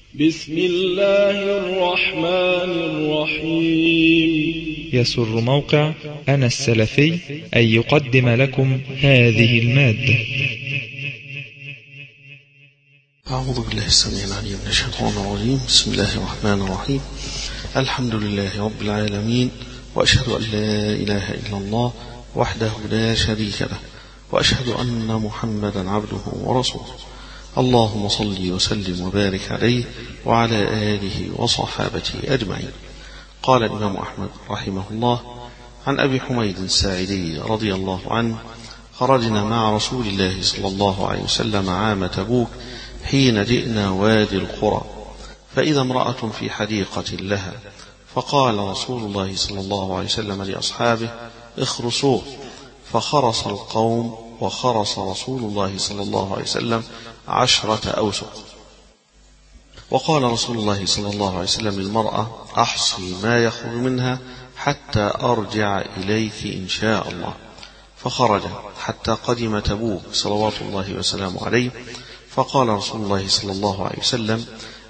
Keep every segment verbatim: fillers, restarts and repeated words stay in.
بسم الله الرحمن الرحيم. يسر موقع أنا السلفي أن يقدم لكم هذه المادة. أعوذ بالله السميع العليم من الشيطان الرجيم. بسم الله الرحمن الرحيم. الحمد لله رب العالمين، وأشهد أن لا إله إلا الله وحده لا شريك له، وأشهد أن محمدا عبده ورسوله. اللهم صل وسلم وبارك عليه وعلى آله وصحابته أجمعين. قال الإمام أحمد رحمه الله عن أبي حميد الساعدي رضي الله عنه: خرجنا مع رسول الله صلى الله عليه وسلم عام تبوك حين جئنا وادي القرى، فإذا امرأة في حديقة لها، فقال رسول الله صلى الله عليه وسلم لأصحابه: اخرسوه، فخرس القوم، وخرس رسول الله صلى الله عليه وسلم عشرة أوسق. وقال رسول الله صلى الله عليه وسلم للمرأة: أحصي ما يخرج منها حتى أرجع إليك إن شاء الله. فخرج حتى قدم تبوك صلوات الله وسلامه عليه، فقال رسول الله صلى الله عليه وسلم: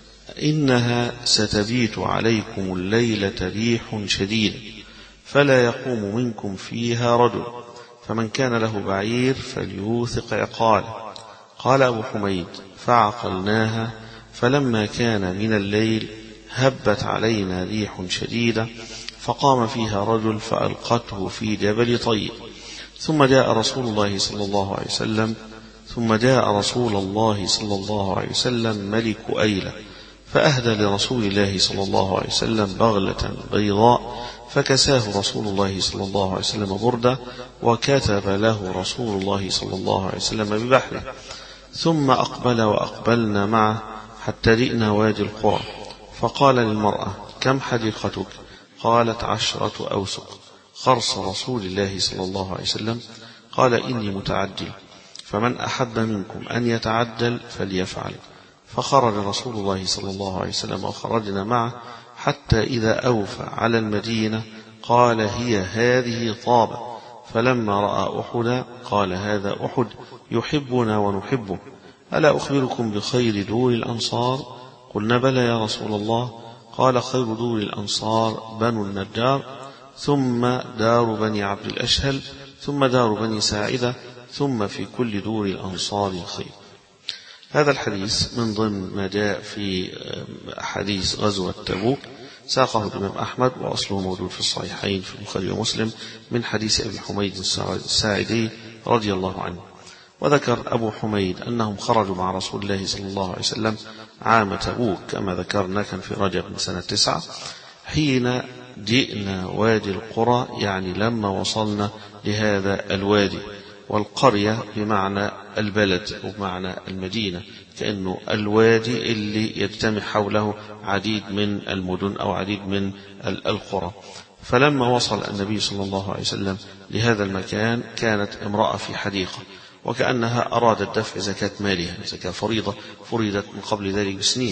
إنها ستبيت عليكم الليلة ريح شديدة، فلا يقوم منكم فيها رجل، فمن كان له بعير فليوثق عقاله. قال أبو حميد: فعقلناها، فلما كان من الليل هبت علينا ريح شديدة، فقام فيها رجل فألقته في جبل طيب. ثم جاء رسول الله صلى الله عليه وسلم ثم جاء رسول الله صلى الله عليه وسلم ملك أيلة، فأهدى لرسول الله صلى الله عليه وسلم بغلة بيضاء، فكساه رسول الله صلى الله عليه وسلم بردة، وكتب له رسول الله صلى الله عليه وسلم ببحره. ثم أقبل وأقبلنا معه حتى جئنا وادي القرى، فقال للمرأة: كم حديقتك؟ قالت: عشرة أوسق. خرس رسول الله صلى الله عليه وسلم قال: إني متعجل، فمن أحب منكم أن يتعجل فليفعل. فخرج رسول الله صلى الله عليه وسلم وخرجنا معه حتى إذا أوفى على المدينة قال: هي هذه طابة. فلما رأى أحدا قال: هذا أحد يحبنا ونحبه، ألا أخبركم بخير دور الأنصار؟ قلنا: بلى يا رسول الله. قال: خير دور الأنصار بنو النجار، ثم دار بني عبد الأشهل، ثم دار بني ساعدة، ثم في كل دور الأنصار خير. هذا الحديث من ضمن ما جاء في حديث غزوة تبوك، ساقه الإمام أحمد، وأصله موجود في الصحيحين في البخاري ومسلم من حديث أبي حميد الساعدي رضي الله عنه. وذكر أبو حميد أنهم خرجوا مع رسول الله صلى الله عليه وسلم عام تبوك كما ذكرنا، كان في رجب من سنة تسعة، حين جئنا وادي القرى، يعني لما وصلنا لهذا الوادي. والقرية بمعنى البلد وبمعنى المدينة، كأنه الوادي اللي يجتمع حوله عديد من المدن أو عديد من القرى. فلما وصل النبي صلى الله عليه وسلم لهذا المكان كانت امرأة في حديقة، وكأنها أرادت دفع زكاة مالها، زكاة فريضة فريدت من قبل ذلك بسنين،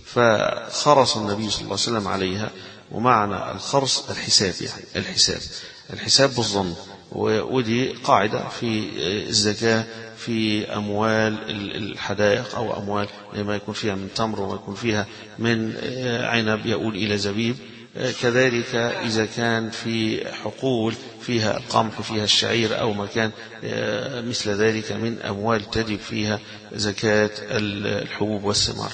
فخرص النبي صلى الله عليه وسلم عليها. ومعنى الخرص الحساب، يعني الحساب الحساب بالظن، ودي قاعدة في الزكاة في أموال الحدائق أو أموال ما يكون فيها من تمر وما يكون فيها من عنب يؤول إلى زبيب. كذلك إذا كان في حقول فيها القمح فيها الشعير أو مكان مثل ذلك من أموال تجب فيها زكاة الحبوب والثمار.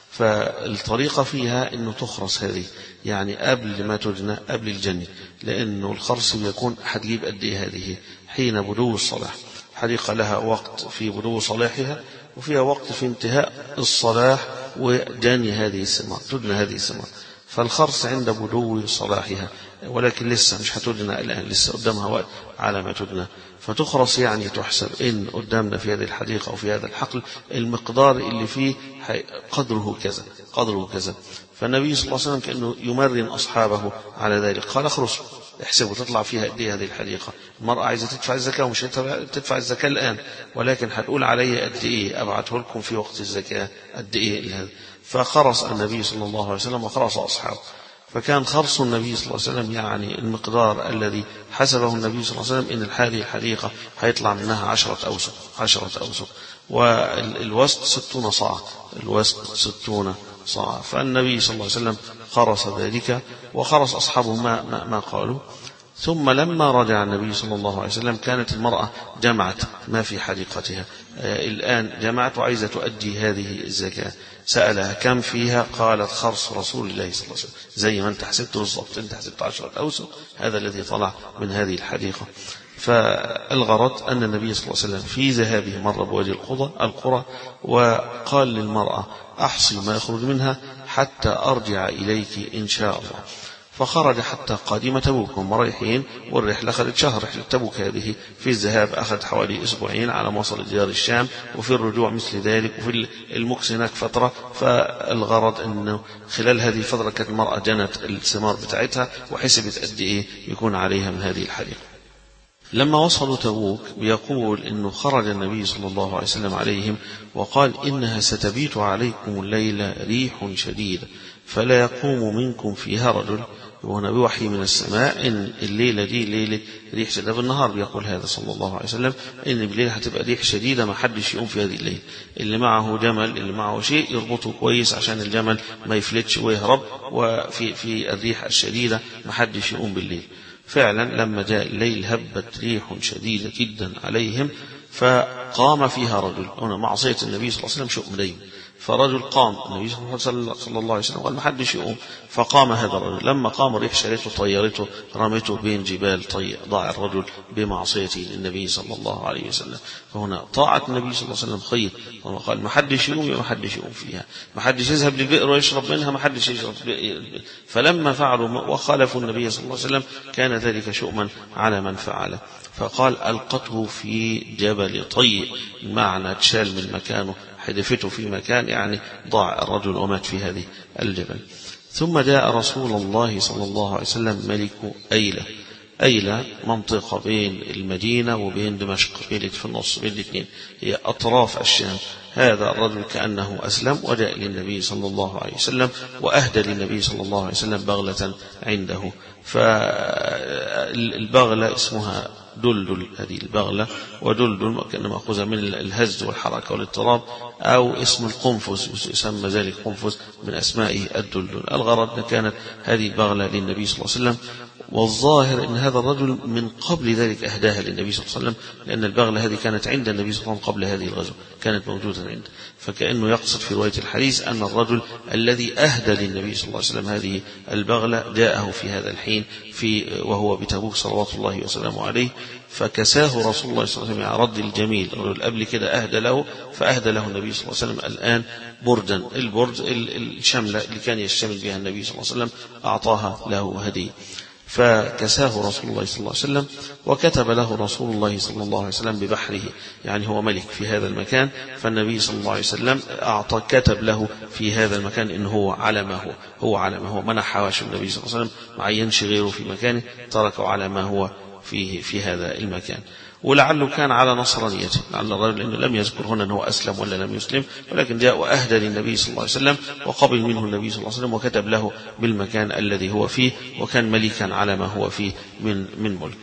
فالطريقة فيها أنه تخرص هذه، يعني قبل ما تجنى، قبل الجنة، لأنه الخرص يكون هتجيب قد إيه هذه حين بدو الصلاح. حديقة لها وقت في بدو صلاحها، وفيها وقت في انتهاء الصلاح وجني هذه الثمار، تجنى هذه الثمار. فالخرص عند بدو صلاحها، ولكن لسه مش هتجنى الآن، لسه قدامها وقت على ما تجنى. فتخرص يعني تحسب إن قدامنا في هذه الحديقة أو في هذا الحقل المقدار اللي فيه قدره كذا قدره كذا. فالنبي صلى الله عليه وسلم كأنه يمرن أصحابه على ذلك، قال: اخرصوا، احسبوا تطلع فيها قد ايه هذه الحديقة. المرأة عايزة تدفع الزكاة، ومش تدفع الزكاة الآن، ولكن هتقول علي قد ايه أبعته لكم في وقت الزكاة قد ايه هذا. فخرص النبي صلى الله عليه وسلم وخرص أصحابه. فكان خرص النبي صلى الله عليه وسلم يعني المقدار الذي حسبه النبي صلى الله عليه وسلم إن هذه الحديقة هيطلع منها عشرة أوسق عشرة أوسق والوسط ستون صاع الوسط ستون صاعا. فالنبي صلى الله عليه وسلم خرس ذلك وخرس أصحابه ما, ما, ما قالوا. ثم لما رجع النبي صلى الله عليه وسلم كانت المرأة جمعت ما في حديقتها، آه الآن جمعت وعايزة تؤدي هذه الزكاة. سألها كم فيها؟ قالت خرص رسول الله صلى الله عليه وسلم، زي ما انت حسبت بالضبط، انت حسبت عشرة أوسق، هذا الذي طلع من هذه الحديقة. فالغرض أن النبي صلى الله عليه وسلم في ذهابه مر بوادي القرى وقال للمرأة أحصي ما يخرج منها حتى أرجع إليك إن شاء الله. فخرج حتى قادمة تبوك، هم رايحين والرحلة أخذت شهر، رحلة تبوك هذه في الذهاب أخذت حوالي أسبوعين على ما وصل ديار الشام، وفي الرجوع مثل ذلك، وفي المكس هناك فترة. فالغرض أنه خلال هذه الفترة كانت المرأة جنت الثمار بتاعتها وحسبت قد إيه يكون عليها من هذه الحديقة. لما وصلوا تبوك يقول إنه خرج النبي صلى الله عليه وسلم عليهم وقال إنها ستبيت عليكم الليلة ريح شديدة فلا يقوم منكم فيها رجل. وهنا بوحي من السماء إن الليلة دي ليلة ريح شديدة. بالنهار بيقول هذا صلى الله عليه وسلم إن بالليل هتبقى ريح شديدة ما حدش يقوم في هذه الليل، اللي معه جمل اللي معه شيء يربطه كويس عشان الجمل ما يفلتش ويهرب، وفي في الريح الشديدة ما حدش يقوم بالليل. فعلا لما جاء الليل هبت ريح شديدة جدا عليهم فقام فيها رجل. هنا معصية النبي صلى الله عليه وسلم شؤم دايما. فرجل قام، النبي صلى الله عليه وسلم قال ما حدش يقوم، فقام هذا الرجل. لما قام الريح شالته طيرته رمته بين جبال طي ضاع الرجل بمعصيته للنبي صلى الله عليه وسلم. فهنا طاعة النبي صلى الله عليه وسلم خير، قال ما حدش يقوم ما حدش يقوم فيها، ما حدش يذهب للبئر ويشرب منها، ما حدش يشرب. فلما فعلوا وخالفوا النبي صلى الله عليه وسلم كان ذلك شؤما على من فعله. فقال ألقته في جبل طي، معنى تشال من مكانه، حدفته في مكان يعني ضاع الرجل ومات في هذه الجبل. ثم جاء رسول الله صلى الله عليه وسلم ملك أيلة. أيلة منطقة بين المدينة وبين دمشق، بين في النص بين الاثنين، هي أطراف الشام. هذا الرجل كأنه أسلم وجاء للنبي صلى الله عليه وسلم وأهدى للنبي صلى الله عليه وسلم بغلة عنده. فالبغلة اسمها دلدل، هذه البغلة، ودلدل كان مأخوذة من الهز والحركة والاضطراب، أو اسم القنفذ يسمى ذلك قنفذ من أسمائه الدلدل. الغرض كانت هذه البغلة للنبي صلى الله عليه وسلم، والظاهر أن هذا الرجل من قبل ذلك أهداها للنبي صلى الله عليه وسلم، لأن البغلة هذه كانت عند النبي صلى الله عليه وسلم قبل هذه الغزوة، كانت موجودة عنده. فكأنه يقصد في رواية الحديث أن الرجل الذي أهدى للنبي صلى الله عليه وسلم هذه البغلة جاءه في هذا الحين في وهو بتبوك صلوات الله وسلامه عليه، فكساه رسول الله صلى الله عليه وسلم رد الجميل. الرجل قبل كده أهدى له، فأهدى له النبي صلى الله عليه وسلم الآن بردا، البرد الشملة اللي كان يشتمل بها النبي صلى الله عليه وسلم أعطاها له هدية. فكساه رسول الله صلى الله عليه وسلم وكتب له رسول الله صلى الله عليه وسلم ببحره، يعني هو ملك في هذا المكان، فالنبي صلى الله عليه وسلم أعطى كتب له في هذا المكان إن هو على ما هو هو على ما هو، منح حواش النبي صلى الله عليه وسلم، ما عينش غيره في مكانه، تركه على ما هو فيه في هذا المكان. ولعله كان على نصرانيته، لعل الرجل لأنه لم يذكر هنا أنه أسلم ولا لم يسلم، ولكن جاء وأهدى للنبي صلى الله عليه وسلم وقبل منه النبي صلى الله عليه وسلم وكتب له بالمكان الذي هو فيه، وكان ملكا على ما هو فيه من من ملك.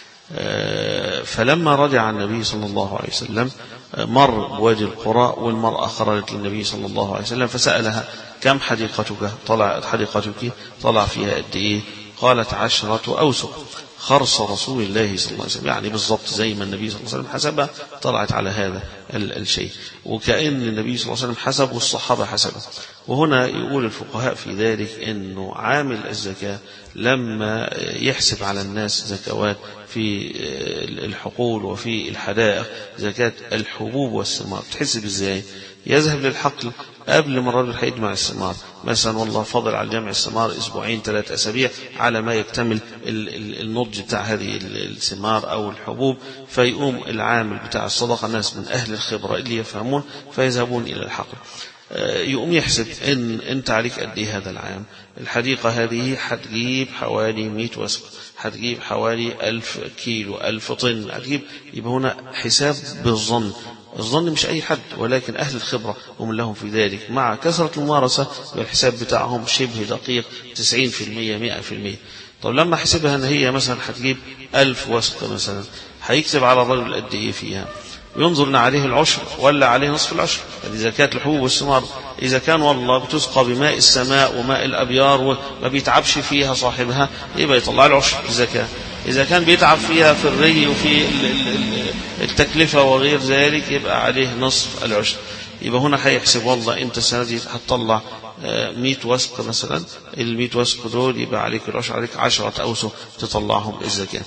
فلما رجع النبي صلى الله عليه وسلم مر بوادي القرى، والمرأة خرجت للنبي صلى الله عليه وسلم فسألها كم حديقتك؟ طلع حديقتك طلع فيها قد إيه؟ قالت عشرة أوسق، خرص رسول الله صلى الله عليه وسلم، يعني بالضبط زي ما النبي صلى الله عليه وسلم حسبها طلعت على هذا الشيء، وكأن النبي صلى الله عليه وسلم حسب والصحابة حسبه. وهنا يقول الفقهاء في ذلك أنه عامل الزكاة لما يحسب على الناس زكوات في الحقول وفي الحدائق، زكاة الحبوب والثمار تحسب ازاي؟ يذهب للحقل قبل ما الرجل هيجمع الثمار، مثلا والله فضل على جمع الثمار اسبوعين ثلاث اسابيع على ما يكتمل النضج بتاع هذه الثمار او الحبوب، فيقوم العامل بتاع الصدقه الناس من اهل الخبره اللي يفهمون فيذهبون الى الحقل، يقوم يحسب ان انت عليك قد ايه هذا العام، الحديقه هذه هتجيب حوالي مئة وسق، هتجيب حوالي ألف كيلو، ألف طن، هتجيب. يبقى هنا حساب بالظن، الظن مش أي حد، ولكن أهل الخبرة هم لهم في ذلك، مع كثرة الممارسة والحساب بتاعهم شبه دقيق تسعين في المية مئة في المية. طب لما حسبها أن هي مثلا هتجيب ألف وسق مثلا، هيكتب على الرجل قد إيه فيها؟ وينظر ان عليه العشر ولا عليه نصف العشر. هذه زكاة الحبوب والثمار. اذا كان والله بتسقى بماء السماء وماء الابيار وما بيتعبش فيها صاحبها يبقى يطلع العشر الزكاة. اذا كان بيتعب فيها في الري وفي التكلفة وغير ذلك يبقى عليه نصف العشر. يبقى هنا هيحسب والله انت السنة دي هتطلع مئة وسق مثلا، المئة وسق دول يبقى عليك العشر، عليك عشرة أوسق تطلعهم الزكاة.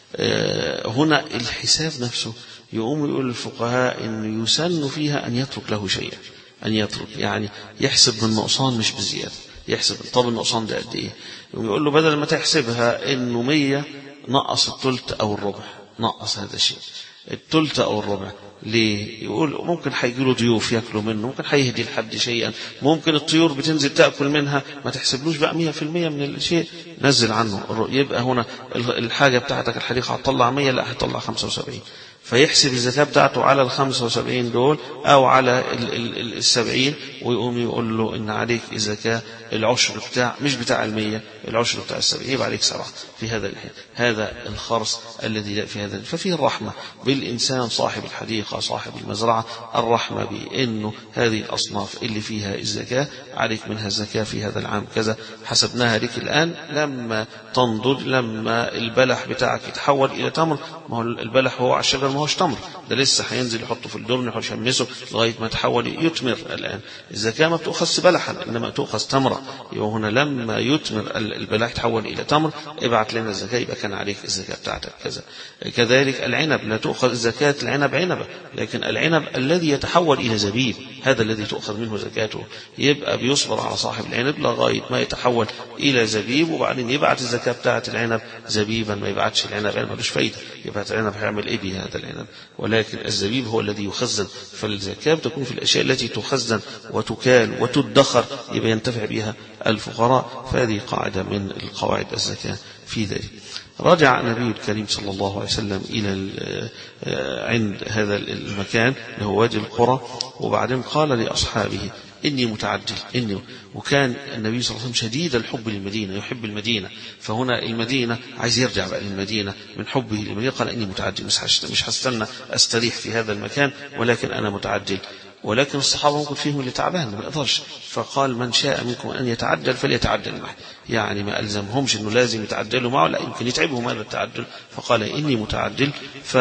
هنا الحساب نفسه يقوم يقول الفقهاء إنه يسن فيها أن يترك له شيئا، أن يترك يعني يحسب بالنقصان مش بزيادة، يحسب طب النقصان ده قد إيه، يقوم يقول له بدل ما تحسبها إنه مية نقص الثلث أو الربع، نقص هذا الشيء الثلث أو الربع. ليه؟ يقول ممكن هيجيله ضيوف ياكلوا منه، ممكن هيهدي لحد شيئا، ممكن الطيور بتنزل تأكل منها، ما تحسبلوش بقى مية في المية من الشيء، نزل عنه. يبقى هنا الحاجة بتاعتك الحديقة هتطلع مية، لا هتطلع خمسة وسبعين، فيحسب الزكاة بتاعته على الخمسة وسبعين دول أو على السبعين، ويقوم يقول له إن عليك الزكاة العشر بتاع مش بتاع المية، العشر بتاع السبعين، يبقى عليك سبعة في هذا الحين. هذا الخرص الذي جاء في هذا. ففيه الرحمة بالإنسان صاحب الحديقة صاحب المزرعة، الرحمة بأنه هذه الأصناف اللي فيها الزكاة عليك منها الزكاة في هذا العام كذا، حسبناها لك الآن. لما تنضج، لما البلح بتاعك يتحول إلى تمر، ما هو البلح هو على الشجر ما هوش تمر، ده لسه هينزل يحطه في الدرن ويشمسه لغاية ما يتحول يتمر. الآن الزكاة ما بتؤخذ بلحا إنما تؤخذ تمرة. يبقى هنا لما يتمر البلح يتحول إلى تمر ابعت لنا الزكاة، يبقى كان عليك الزكاة بتاعتك كذا. كذلك العنب لا تؤخذ زكاة العنب عنبة، لكن العنب الذي يتحول إلى زبيب هذا الذي تؤخذ منه زكاته. يبقى بيصبر على صاحب العنب لغاية ما يتحول إلى زبيب، وبعدين يبعت الزكاة بتاعة العنب زبيبا، ما يبعتش العنب عنب ملوش فايدة، يبعت العنب هيعمل إيه به هذا العنب. ولكن الزبيب هو الذي يخزن، فالزكاة تكون في الأشياء التي تخزن وتكال وتدخر يبقى ينتفع بها الفقراء. فهذه قاعدة من القواعد الزكاة في ذلك. رجع النبي الكريم صلى الله عليه وسلم إلى عند هذا المكان اللي هو وادي القرى، وبعدين قال لأصحابه إني متعجل إني. وكان النبي صلى الله عليه وسلم شديد الحب للمدينة، يحب المدينة، فهنا المدينة عايز يرجع بقى للمدينة من حبه للمدينة. قال إني متعجل، مش هستنى أستريح في هذا المكان، ولكن أنا متعجل. ولكن الصحابة ممكن فيهم اللي تعبان ما يقدرش، فقال من شاء منكم أن يتعجل فليتعجل معه، يعني ما ألزمهمش أنه لازم يتعجلوا معه، لا يمكن يتعبهم هذا التعجل. فقال إني متعجل،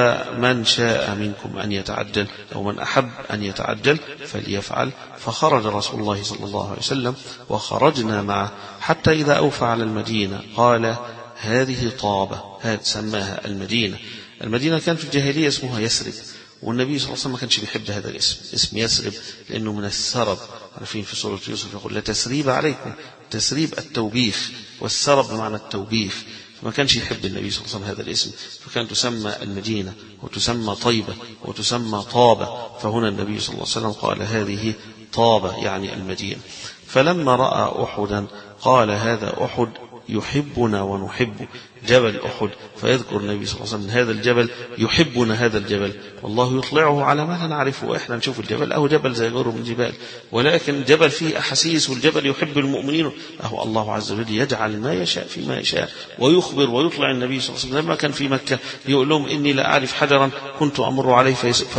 فمن شاء منكم أن يتعجل أو من أحب أن يتعجل فليفعل. فخرج رسول الله صلى الله عليه وسلم وخرجنا معه حتى إذا أوفى على المدينة قال هذه طابة، هذا سماها المدينة. المدينة كان في الجاهلية اسمها يثرب، والنبي صلى الله عليه وسلم ما كانش بيحب هذا الاسم، اسم يثرب، لأنه من الثرب. عارفين في سورة يوسف يقول لا تثريب عليكم، تثريب التوبيخ، والثرب بمعنى التوبيخ، فما كانش يحب النبي صلى الله عليه وسلم هذا الاسم، فكان تسمى المدينة وتسمى طيبة وتسمى طابة. فهنا النبي صلى الله عليه وسلم قال هذه طابة يعني المدينة. فلما رأى أحدا قال هذا أحد يحبنا ونحب، جبل أحد. فيذكر النبي صلى الله عليه وسلم هذا الجبل يحبنا، هذا الجبل والله يطلعه على ما لا نعرفه، وإحنا نشوف الجبل أهو جبل زي غيره من الجبال، ولكن جبل فيه أحاسيس، والجبل يحب المؤمنين. أهو الله عز وجل يجعل ما يشاء فيما يشاء، ويخبر ويطلع النبي صلى الله عليه وسلم لما كان في مكة يقول لهم إني لا أعرف حجرا كنت أمر عليه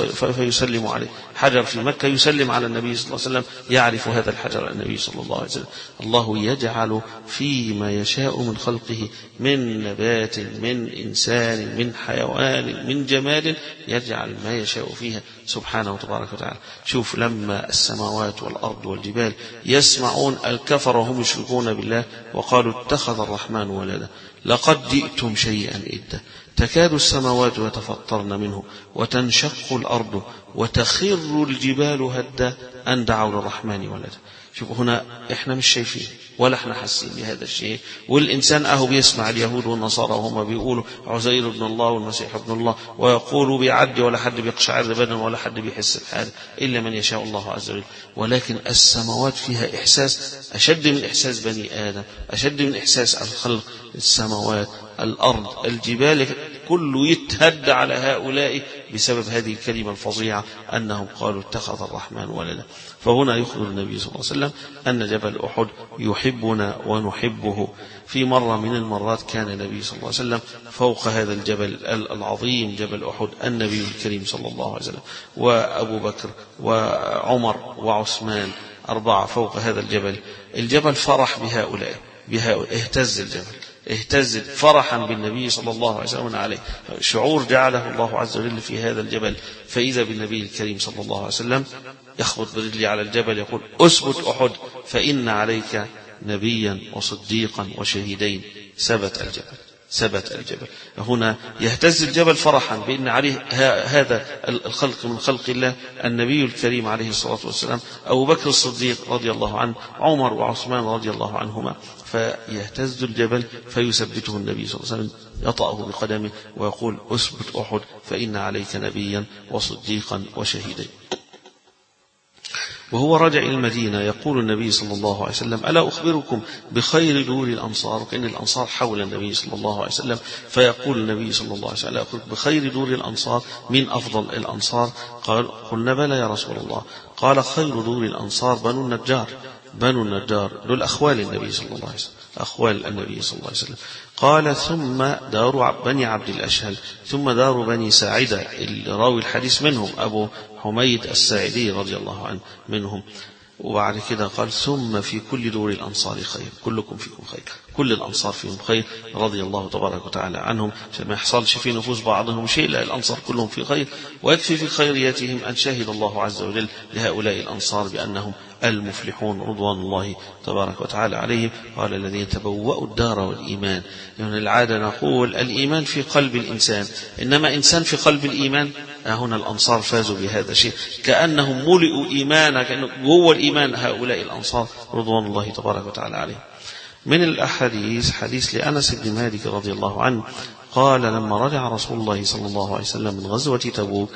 فيسلم عليه، حجر في مكة يسلم على النبي صلى الله عليه وسلم، يعرف هذا الحجر النبي صلى الله عليه وسلم. الله يجعل فيما يشاء من خلقه من نبات من إنسان من حيوان من جمال، يجعل ما يشاء فيها سبحانه وتبارك وتعالى. شوف لما السماوات والأرض والجبال يسمعون الكفر وهم يشركون بالله وقالوا اتخذ الرحمن ولدا لقد جئتم شيئا إدا تكاد السماوات يتفطرن منه وتنشق الأرض وتخر الجبال هدا أن دعوا للرحمن ولدا. شوفوا هنا احنا مش شايفين ولا احنا حاسين بهذا الشيء، والإنسان أهو بيسمع اليهود والنصارى وهم بيقولوا عزير ابن الله والمسيح ابن الله، ويقولوا بيعدي ولا حد بيقشعر بدن ولا حد بيحس بحاجة إلا من يشاء الله عز وجل. ولكن السماوات فيها إحساس أشد من إحساس بني آدم، أشد من إحساس الخلق. السماوات الأرض الجبال كله يتهد على هؤلاء بسبب هذه الكلمة الفظيعة أنهم قالوا اتخذ الرحمن ولدا. فهنا يخبر النبي صلى الله عليه وسلم أن جبل أحد يحب يحبنا ونحبه. في مرة من المرات كان النبي صلى الله عليه وسلم فوق هذا الجبل العظيم جبل أحد، النبي الكريم صلى الله عليه وسلم وأبو بكر وعمر وعثمان، أربعة فوق هذا الجبل. الجبل فرح بهؤلاء بهؤلاء اهتز الجبل، اهتز فرحا بالنبي صلى الله عليه وسلم عليه، شعور جعله الله عز وجل في هذا الجبل. فإذا بالنبي الكريم صلى الله عليه وسلم يخبط برجلي على الجبل يقول: أثبت أحد فإن عليك نبيا وصديقا وشهيدين. ثبت الجبل، ثبت الجبل. هنا يهتز الجبل فرحا بأن عليه هذا الخلق من خلق الله، النبي الكريم عليه الصلاة والسلام، أبو بكر الصديق رضي الله عنه، عمر وعثمان رضي الله عنهما. فيهتز الجبل فيثبته النبي صلى الله عليه وسلم، يطأه بقدمه ويقول: أثبت أحد فإن عليك نبيا وصديقا وشهيدين. وهو راجع إلى المدينة يقول النبي صلى الله عليه وسلم: ألا أخبركم بخير دور الأنصار؟ وكأن الأنصار حول النبي صلى الله عليه وسلم، فيقول النبي صلى الله عليه وسلم: ألا أخبركم بخير دور الأنصار؟ من أفضل الأنصار؟ قال: قلنا بلى يا رسول الله. قال: خير دور الأنصار بنو النجار. بنو النجار دول أخوال النبي صلى الله عليه وسلم، أخوال النبي صلى الله عليه وسلم. قال: ثم دار بني عبد الأشهل، ثم دار بني ساعدة، راوي الحديث منهم أبو حميد الساعدي رضي الله عنه منهم. وبعد كده قال: ثم في كل دور الأنصار خير، كلكم فيكم خير، كل الأنصار فيهم خير رضي الله تبارك وتعالى عنهم، عشان ما يحصلش في نفوس بعضهم شيء، لا، الأنصار كلهم في خير. ويكفي في خيريتهم أن شهد الله عز وجل لهؤلاء الأنصار بأنهم المفلحون رضوان الله تبارك وتعالى عليهم. قال: الذين تبوأوا الدار والإيمان. يعني العادة نقول الإيمان في قلب الإنسان، إنما إنسان في قلب الإيمان. هنا الأنصار فازوا بهذا الشيء، كأنهم ملئوا إيمانا، كأنه جوه الإيمان هؤلاء الأنصار رضوان الله تبارك وتعالى عليهم. من الأحاديث حديث لأنس بن مالك رضي الله عنه قال: لما رجع رسول الله صلى الله عليه وسلم من غزوة تبوك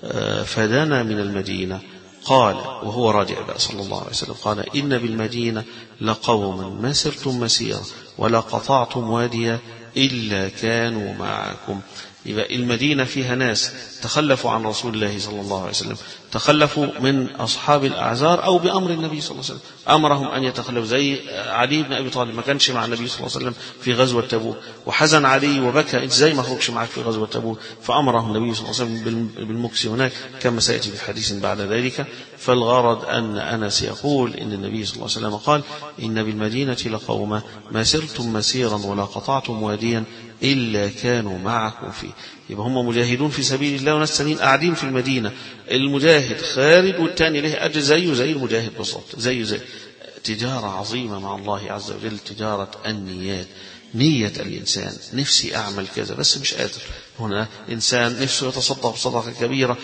فدنا من المدينة، قال وهو راجع بقى صلى الله عليه وسلم، قال: إن بالمدينة لقوما ما سرتم مسيرا ولا قطعتم واديا إلا كانوا معكم. يبقى المدينة فيها ناس تخلفوا عن رسول الله صلى الله عليه وسلم، تخلفوا من أصحاب الأعذار أو بأمر النبي صلى الله عليه وسلم، أمرهم أن يتخلفوا. زي علي بن أبي طالب ما كانش مع النبي صلى الله عليه وسلم في غزوة تبوك، وحزن علي وبكى: إزاي ما أخرجش معك في غزوة تبوك؟ فأمره النبي صلى الله عليه وسلم بالمكس هناك كما سيأتي في حديث بعد ذلك. فالغرض أن أنس يقول إن النبي صلى الله عليه وسلم قال: إن بالمدينة لقوما ما سرتم مسيرا ولا قطعتم واديا إلا كانوا معكم فيه. يبقى هم مجاهدون في سبيل الله، وناس ثانيين قاعدين في المدينة. المجاهد خارج والتاني له أجر زيه زي المجاهد بالضبط، زيه زي. تجارة عظيمة مع الله عز وجل، تجارة النيات. نية الإنسان: نفسي أعمل كذا بس مش قادر. هنا إنسان نفسه يتصدق بصدقة كبيرة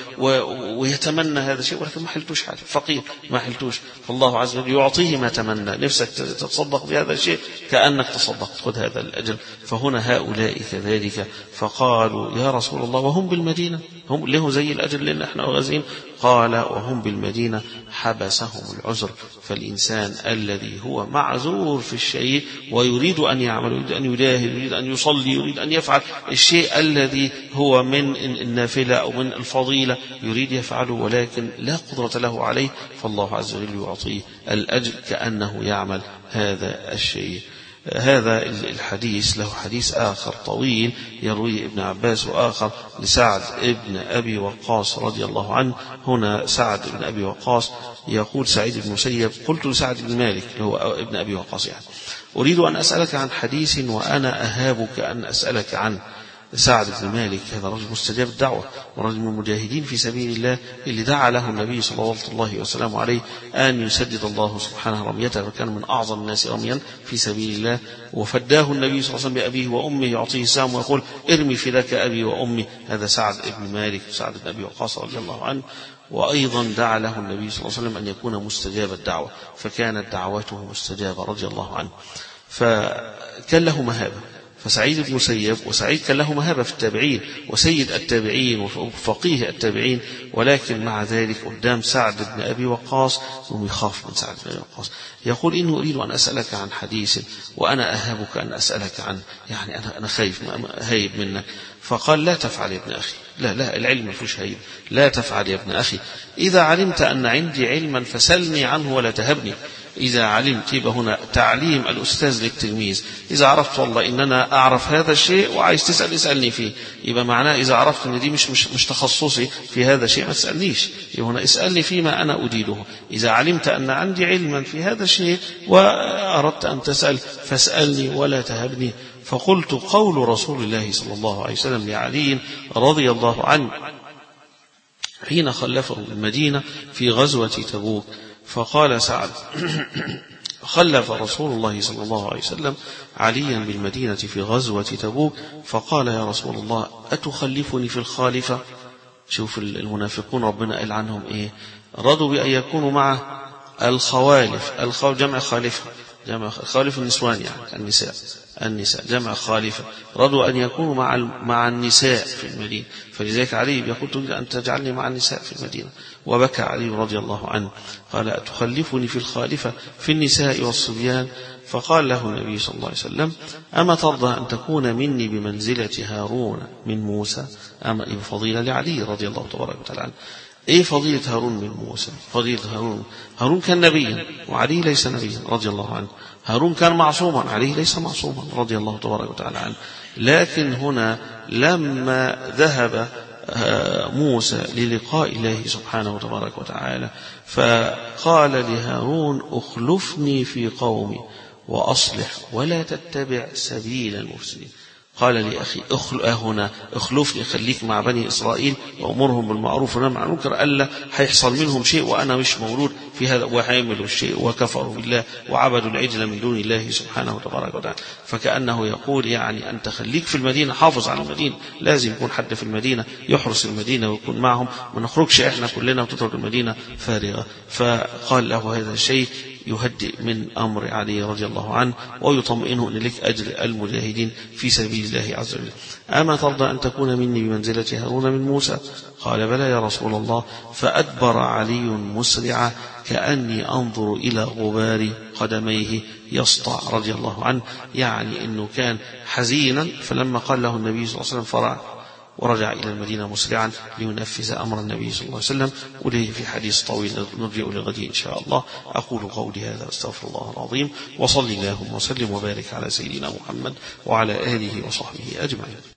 ويتمنى هذا الشيء ولكن ما حلتوش حاجة، فقير ما حلتوش، فالله عز وجل يعطيه ما تمنى. نفسك تتصدق بهذا الشيء كأنك تصدقت، خذ هذا الأجر. فهنا هؤلاء كذلك، فقالوا: يا رسول الله وهم بالمدينة، هم له زي الأجر لأن احنا غازين؟ قال: وهم بالمدينة حبسهم العذر. فالإنسان الذي هو معذور في الشيء ويريد أن يعمل، يريد أن يجاهد، يريد أن يصلي، يريد أن يفعل الشيء الذي هو من النافلة أو من الفضيلة، يريد يفعله ولكن لا قدرة له عليه، فالله عز وجل يعطيه الأجر كأنه يعمل هذا الشيء. هذا الحديث له حديث آخر طويل يرويه ابن عباس وآخر لسعد ابن أبي وقاص رضي الله عنه. هنا سعد ابن أبي وقاص يقول: سعيد بن مسيب قلت لسعد بن مالك هو ابن أبي وقاص يعني: أريد أن أسألك عن حديث وأنا أهابك أن أسألك عنه. سعد بن مالك هذا رجل مستجاب الدعوة ورجل من المجاهدين في سبيل الله، اللي دعا له النبي صلى الله عليه وسلم عليه أن يسدد الله سبحانه رميته، وكان من أعظم الناس رميا في سبيل الله. وفداه النبي صلى الله عليه وسلم بأبيه وأمه، يعطيه سام ويقول: ارمي فداك أبي وأمي. هذا سعد بن مالك، سعد بن أبي وقاص رضي الله عنه. وأيضا دعا له النبي صلى الله عليه وسلم أن يكون مستجاب الدعوة، فكانت دعوته مستجابة رضي الله عنه. فكان له مهابة. فسعيد بن مسيب، وسعيد كان له مهابة في التابعين وسيد التابعين وفقيه التابعين، ولكن مع ذلك قدام سعد بن أبي وقاص يخاف من سعد بن أبي وقاص. يقول: إنه أريد أن أسألك عن حديث وأنا أهابك أن أسألك عنه، يعني أنا أنا خايف هايب منك. فقال: لا تفعل يا ابن أخي، لا لا العلم ما فيهوش هايب، لا تفعل يا ابن أخي، إذا علمت أن عندي علما فسلني عنه ولا تهبني. إذا علمت، يبقى هنا تعليم الأستاذ للتلميذ. إذا عرفت والله إن أنا أعرف هذا الشيء وعايز تسأل اسألني فيه، يبقى معناه إذا عرفت إن دي مش مش, مش تخصصي في هذا الشيء ما تسألنيش، يبقى هنا اسألني فيما أنا أديده. إذا علمت أن عندي علما في هذا الشيء وأردت أن تسأل فاسألني ولا تهبني. فقلت قول رسول الله صلى الله عليه وسلم لعلي رضي الله عنه حين خلفه المدينة في غزوة تبوك، فقال سعد خلف رسول الله صلى الله عليه وسلم عليا بالمدينة في غزوة تبوك، فقال يا رسول الله أتخلفني في الخالفة؟ شوف المنافقون ربنا قال عنهم إيه؟ رضوا بأن يكونوا مع الخوالف. الخوالف جمع خالفة، جمع خالف النسوان يعني النساء، النساء جمع خالفة. رضوا أن يكونوا مع مع النساء في المدينة، فلذلك علي يقول تريد أن تجعلني مع النساء في المدينة. وبكى علي رضي الله عنه قال أتخلفني في الخالفة في النساء والصبيان؟ فقال له النبي صلى الله عليه وسلم أما ترضى أن تكون مني بمنزلة هارون من موسى؟ أما إن فضيلة لعلي رضي الله تبارك وتعالى عنه. إيه فضيلة هارون من موسى؟ فضيلة هارون، هارون كان نبيا وعلي ليس نبيا رضي الله عنه. هارون كان معصوما، علي ليس معصوما رضي الله تبارك وتعالى عنه. لكن هنا لما ذهب موسى للقاء الله سبحانه وتبارك وتعالى فقال لهارون اخلفني في قومي وأصلح ولا تتبع سبيل المفسدين. قال لي أخي أخل هنا اخلفني، خليك مع بني إسرائيل وأمرهم بالمعروف ونهى عن المنكر، ألا هيحصل منهم شيء وأنا مش مولود في هذا، وهيعملوا الشيء وكفروا بالله وعبدوا العجل من دون الله سبحانه وتبارك وتعالى. فكأنه يقول يعني أنت خليك في المدينة، حافظ على المدينة، لازم يكون حد في المدينة يحرس المدينة ويكون معهم، ما نخرجش إحنا كلنا وتترك المدينة فارغة. فقال له هذا الشيء يهدئ من أمر علي رضي الله عنه ويطمئنه أن لك أجر المجاهدين في سبيل الله عز وجل. أما ترضى أن تكون مني بمنزلة هارون من موسى؟ قال بلى يا رسول الله. فأدبر علي مسرعا كأني أنظر إلى غبار قدميه يسطع رضي الله عنه، يعني أنه كان حزينا. فلما قال له النبي صلى الله عليه وسلم فرع ورجع إلى المدينة مسرعا لينفذ أمر النبي صلى الله عليه وسلم. وليه في حديث طويل نرجع لغد إن شاء الله. أقول قولي هذا واستغفر الله العظيم، وصلي اللهم وسلم وبارك على سيدنا محمد وعلى آله وصحبه أجمعين.